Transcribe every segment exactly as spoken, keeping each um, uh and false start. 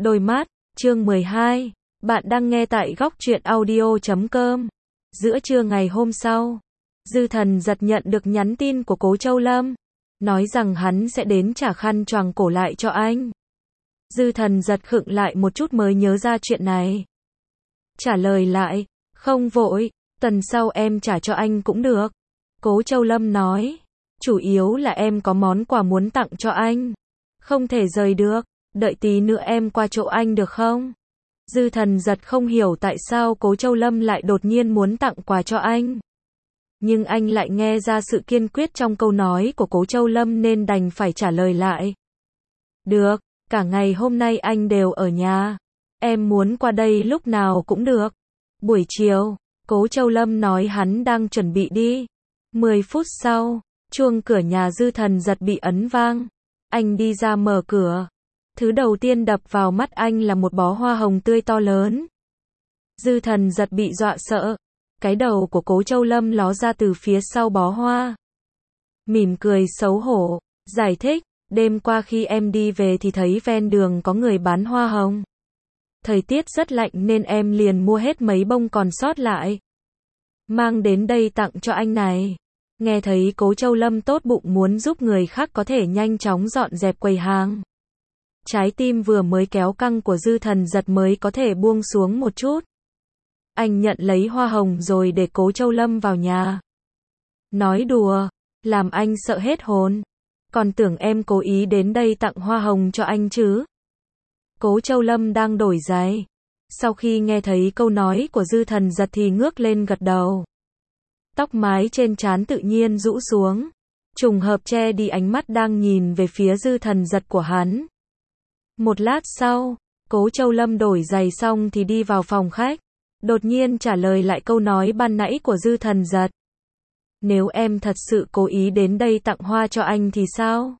Đôi mắt, chương mười hai. Bạn đang nghe tại góc truyện audio chấm com. Giữa trưa ngày hôm sau, Dư Thần Giật nhận được nhắn tin của Cố Châu Lâm, nói rằng hắn sẽ đến trả khăn choàng cổ lại cho anh. Dư Thần Giật khựng lại một chút mới nhớ ra chuyện này. Trả lời lại, không vội, tuần sau em trả cho anh cũng được. Cố Châu Lâm nói, chủ yếu là em có món quà muốn tặng cho anh. Không thể rời được, đợi tí nữa em qua chỗ anh được không? Dư Thần Giật không hiểu tại sao Cố Châu Lâm lại đột nhiên muốn tặng quà cho anh. Nhưng anh lại nghe ra sự kiên quyết trong câu nói của Cố Châu Lâm nên đành phải trả lời lại. Được, cả ngày hôm nay anh đều ở nhà. Em muốn qua đây lúc nào cũng được. Buổi chiều, Cố Châu Lâm nói hắn đang chuẩn bị đi. Mười phút sau, chuông cửa nhà Dư Thần Giật bị ấn vang. Anh đi ra mở cửa. Thứ đầu tiên đập vào mắt anh là một bó hoa hồng tươi to lớn. Dư Thần Giật bị dọa sợ. Cái đầu của Cố Châu Lâm ló ra từ phía sau bó hoa. Mỉm cười xấu hổ, giải thích, đêm qua khi em đi về thì thấy ven đường có người bán hoa hồng. Thời tiết rất lạnh nên em liền mua hết mấy bông còn sót lại. Mang đến đây tặng cho anh này. Nghe thấy Cố Châu Lâm tốt bụng muốn giúp người khác có thể nhanh chóng dọn dẹp quầy hàng. Trái tim vừa mới kéo căng của Dư Thần Giật mới có thể buông xuống một chút. Anh nhận lấy hoa hồng rồi để Cố Châu Lâm vào nhà. Nói đùa, làm anh sợ hết hồn. Còn tưởng em cố ý đến đây tặng hoa hồng cho anh chứ. Cố Châu Lâm đang đổi giày. Sau khi nghe thấy câu nói của Dư Thần Giật thì ngước lên gật đầu. Tóc mái trên trán tự nhiên rũ xuống. Trùng hợp che đi ánh mắt đang nhìn về phía Dư Thần Giật của hắn. Một lát sau, Cố Châu Lâm đổi giày xong thì đi vào phòng khách. Đột nhiên trả lời lại câu nói ban nãy của Dư Thần Giật. Nếu em thật sự cố ý đến đây tặng hoa cho anh thì sao?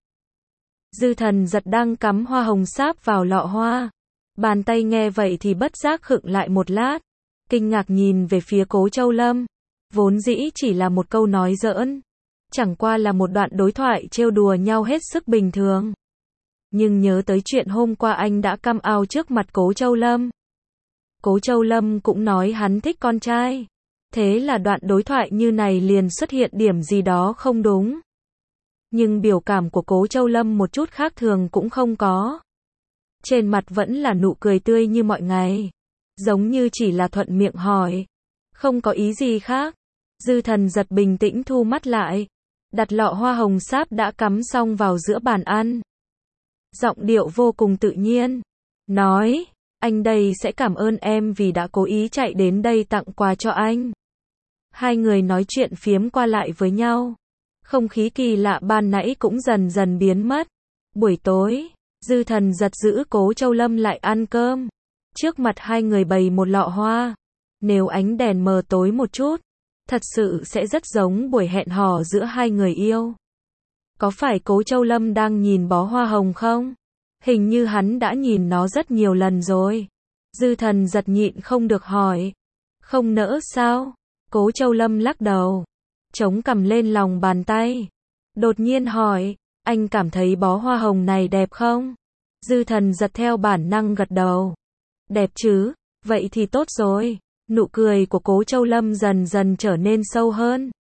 Dư Thần Giật đang cắm hoa hồng sáp vào lọ hoa. Bàn tay nghe vậy thì bất giác khựng lại một lát. Kinh ngạc nhìn về phía Cố Châu Lâm. Vốn dĩ chỉ là một câu nói giỡn. Chẳng qua là một đoạn đối thoại trêu đùa nhau hết sức bình thường. Nhưng nhớ tới chuyện hôm qua anh đã cam ao trước mặt Cố Châu Lâm. Cố Châu Lâm cũng nói hắn thích con trai. Thế là đoạn đối thoại như này liền xuất hiện điểm gì đó không đúng. Nhưng biểu cảm của Cố Châu Lâm một chút khác thường cũng không có. Trên mặt vẫn là nụ cười tươi như mọi ngày. Giống như chỉ là thuận miệng hỏi. Không có ý gì khác. Dư Thần Giật bình tĩnh thu mắt lại. Đặt lọ hoa hồng sáp đã cắm xong vào giữa bàn ăn. Giọng điệu vô cùng tự nhiên. Nói, anh đây sẽ cảm ơn em vì đã cố ý chạy đến đây tặng quà cho anh. Hai người nói chuyện phiếm qua lại với nhau. Không khí kỳ lạ ban nãy cũng dần dần biến mất. Buổi tối, Dư Thần Giật giữ Cố Châu Lâm lại ăn cơm. Trước mặt hai người bày một lọ hoa. Nếu ánh đèn mờ tối một chút, thật sự sẽ rất giống buổi hẹn hò giữa hai người yêu. Có phải Cố Châu Lâm đang nhìn bó hoa hồng không? Hình như hắn đã nhìn nó rất nhiều lần rồi. Dư Thần Giật nhịn không được hỏi. Không nỡ sao? Cố Châu Lâm lắc đầu. Chống cằm lên lòng bàn tay. Đột nhiên hỏi, anh cảm thấy bó hoa hồng này đẹp không? Dư Thần Giật theo bản năng gật đầu. Đẹp chứ, vậy thì tốt rồi. Nụ cười của Cố Châu Lâm dần dần trở nên sâu hơn.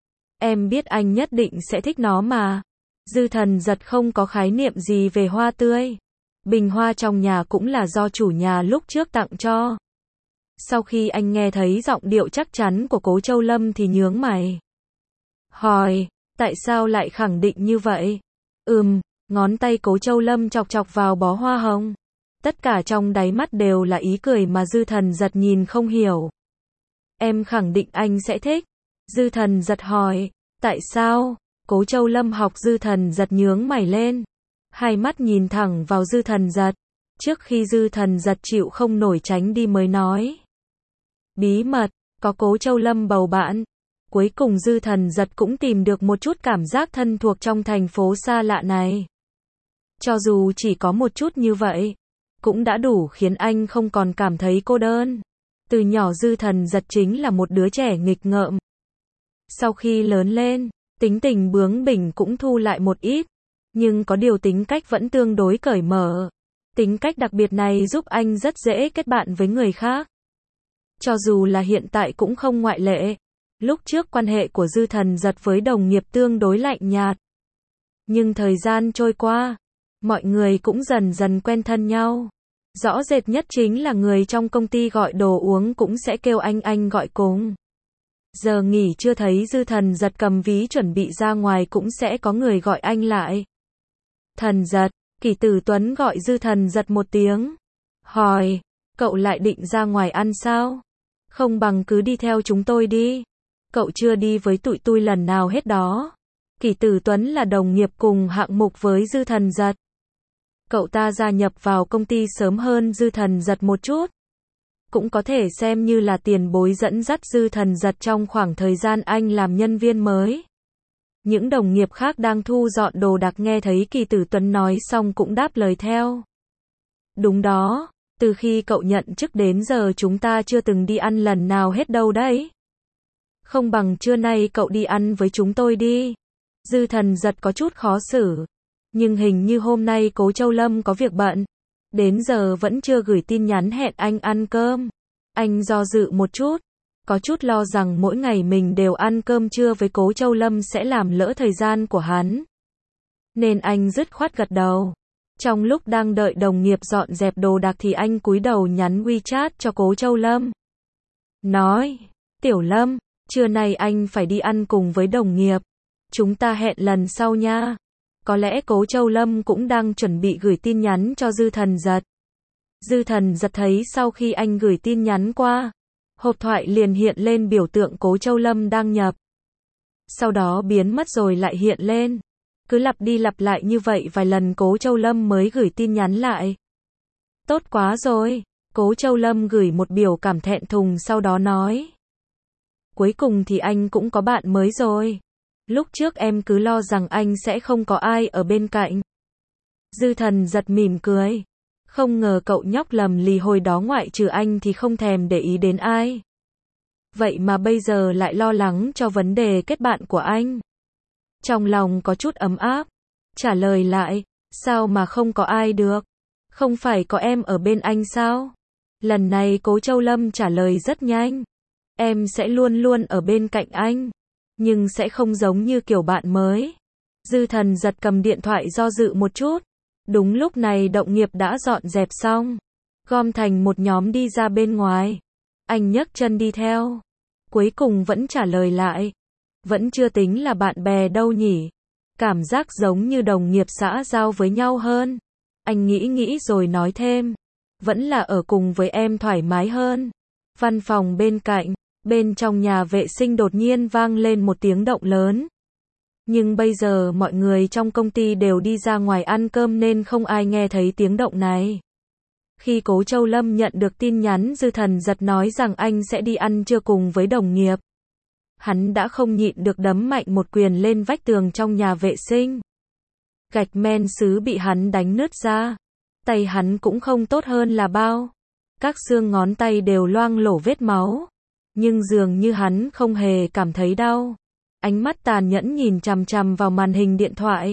Em biết anh nhất định sẽ thích nó mà. Dư Thần Giật không có khái niệm gì về hoa tươi. Bình hoa trong nhà cũng là do chủ nhà lúc trước tặng cho. Sau khi anh nghe thấy giọng điệu chắc chắn của Cố Châu Lâm thì nhướng mày. Hỏi, tại sao lại khẳng định như vậy? Ừm, ngón tay Cố Châu Lâm chọc chọc vào bó hoa hồng. Tất cả trong đáy mắt đều là ý cười mà Dư Thần Giật nhìn không hiểu. Em khẳng định anh sẽ thích. Dư Thần Giật hỏi, tại sao? Cố Châu Lâm học Dư Thần Giật nhướng mày lên. Hai mắt nhìn thẳng vào Dư Thần Giật. Trước khi Dư Thần Giật chịu không nổi tránh đi mới nói. Bí mật, có Cố Châu Lâm bầu bạn. Cuối cùng Dư Thần Giật cũng tìm được một chút cảm giác thân thuộc trong thành phố xa lạ này. Cho dù chỉ có một chút như vậy, cũng đã đủ khiến anh không còn cảm thấy cô đơn. Từ nhỏ Dư Thần Giật chính là một đứa trẻ nghịch ngợm. Sau khi lớn lên, tính tình bướng bỉnh cũng thu lại một ít, nhưng có điều tính cách vẫn tương đối cởi mở. Tính cách đặc biệt này giúp anh rất dễ kết bạn với người khác. Cho dù là hiện tại cũng không ngoại lệ. Lúc trước quan hệ của Dư Thần Giật với đồng nghiệp tương đối lạnh nhạt. Nhưng thời gian trôi qua, mọi người cũng dần dần quen thân nhau. Rõ rệt nhất chính là người trong công ty gọi đồ uống cũng sẽ kêu anh anh gọi cùng. Giờ nghỉ chưa thấy Dư Thần Giật cầm ví chuẩn bị ra ngoài cũng sẽ có người gọi anh lại. Thần Giật, Kỷ Tử Tuấn gọi Dư Thần Giật một tiếng. Hỏi, cậu lại định ra ngoài ăn sao? Không bằng cứ đi theo chúng tôi đi. Cậu chưa đi với tụi tôi lần nào hết đó. Kỷ Tử Tuấn là đồng nghiệp cùng hạng mục với Dư Thần Giật. Cậu ta gia nhập vào công ty sớm hơn Dư Thần Giật một chút. Cũng có thể xem như là tiền bối dẫn dắt Dư Thần Giật trong khoảng thời gian anh làm nhân viên mới. Những đồng nghiệp khác đang thu dọn đồ đạc nghe thấy Kỷ Tử Tuấn nói xong cũng đáp lời theo. Đúng đó, từ khi cậu nhận chức đến giờ chúng ta chưa từng đi ăn lần nào hết đâu đấy. Không bằng trưa nay cậu đi ăn với chúng tôi đi. Dư Thần Giật có chút khó xử. Nhưng hình như hôm nay Cố Châu Lâm có việc bận. Đến giờ vẫn chưa gửi tin nhắn hẹn anh ăn cơm. Anh do dự một chút. Có chút lo rằng mỗi ngày mình đều ăn cơm trưa với Cố Châu Lâm sẽ làm lỡ thời gian của hắn. Nên anh dứt khoát gật đầu. Trong lúc đang đợi đồng nghiệp dọn dẹp đồ đạc thì anh cúi đầu nhắn WeChat cho Cố Châu Lâm. Nói, Tiểu Lâm, trưa nay anh phải đi ăn cùng với đồng nghiệp. Chúng ta hẹn lần sau nha. Có lẽ Cố Châu Lâm cũng đang chuẩn bị gửi tin nhắn cho Dư Thần Giật. Dư Thần Giật thấy sau khi anh gửi tin nhắn qua, hộp thoại liền hiện lên biểu tượng Cố Châu Lâm đang nhập. Sau đó biến mất rồi lại hiện lên. Cứ lặp đi lặp lại như vậy vài lần Cố Châu Lâm mới gửi tin nhắn lại. Tốt quá rồi. Cố Châu Lâm gửi một biểu cảm thẹn thùng sau đó nói. Cuối cùng thì anh cũng có bạn mới rồi. Lúc trước em cứ lo rằng anh sẽ không có ai ở bên cạnh. Dư Thần Giật mỉm cười. Không ngờ cậu nhóc lầm lì hồi đó ngoại trừ anh thì không thèm để ý đến ai. Vậy mà bây giờ lại lo lắng cho vấn đề kết bạn của anh. Trong lòng có chút ấm áp. Trả lời lại, sao mà không có ai được? Không phải có em ở bên anh sao? Lần này Cố Châu Lâm trả lời rất nhanh. Em sẽ luôn luôn ở bên cạnh anh. Nhưng sẽ không giống như kiểu bạn mới. Dư Thần Giật cầm điện thoại do dự một chút. Đúng lúc này đồng nghiệp đã dọn dẹp xong. Gom thành một nhóm đi ra bên ngoài. Anh nhấc chân đi theo. Cuối cùng vẫn trả lời lại. Vẫn chưa tính là bạn bè đâu nhỉ. Cảm giác giống như đồng nghiệp xã giao với nhau hơn. Anh nghĩ nghĩ rồi nói thêm. Vẫn là ở cùng với em thoải mái hơn. Văn phòng bên cạnh. Bên trong nhà vệ sinh đột nhiên vang lên một tiếng động lớn. Nhưng bây giờ mọi người trong công ty đều đi ra ngoài ăn cơm nên không ai nghe thấy tiếng động này. Khi Cố Châu Lâm nhận được tin nhắn Dư Thần Giật nói rằng anh sẽ đi ăn trưa cùng với đồng nghiệp. Hắn đã không nhịn được đấm mạnh một quyền lên vách tường trong nhà vệ sinh. Gạch men sứ bị hắn đánh nứt ra. Tay hắn cũng không tốt hơn là bao. Các xương ngón tay đều loang lổ vết máu. Nhưng dường như hắn không hề cảm thấy đau. Ánh mắt tàn nhẫn nhìn chằm chằm vào màn hình điện thoại.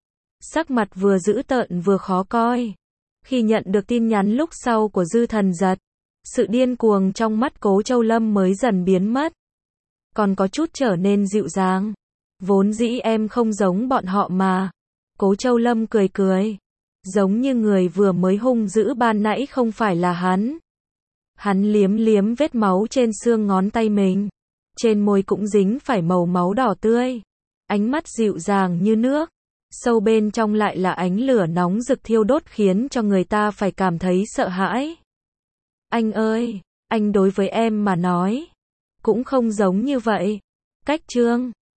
Sắc mặt vừa dữ tợn vừa khó coi. Khi nhận được tin nhắn lúc sau của Dư Thần Giật, sự điên cuồng trong mắt Cố Châu Lâm mới dần biến mất. Còn có chút trở nên dịu dàng. Vốn dĩ em không giống bọn họ mà. Cố Châu Lâm cười cười. Giống như người vừa mới hung dữ ban nãy không phải là hắn. Hắn liếm liếm vết máu trên xương ngón tay mình. Trên môi cũng dính phải màu máu đỏ tươi. Ánh mắt dịu dàng như nước. Sâu bên trong lại là ánh lửa nóng rực thiêu đốt khiến cho người ta phải cảm thấy sợ hãi. Anh ơi, anh đối với em mà nói. Cũng không giống như vậy. Cách chương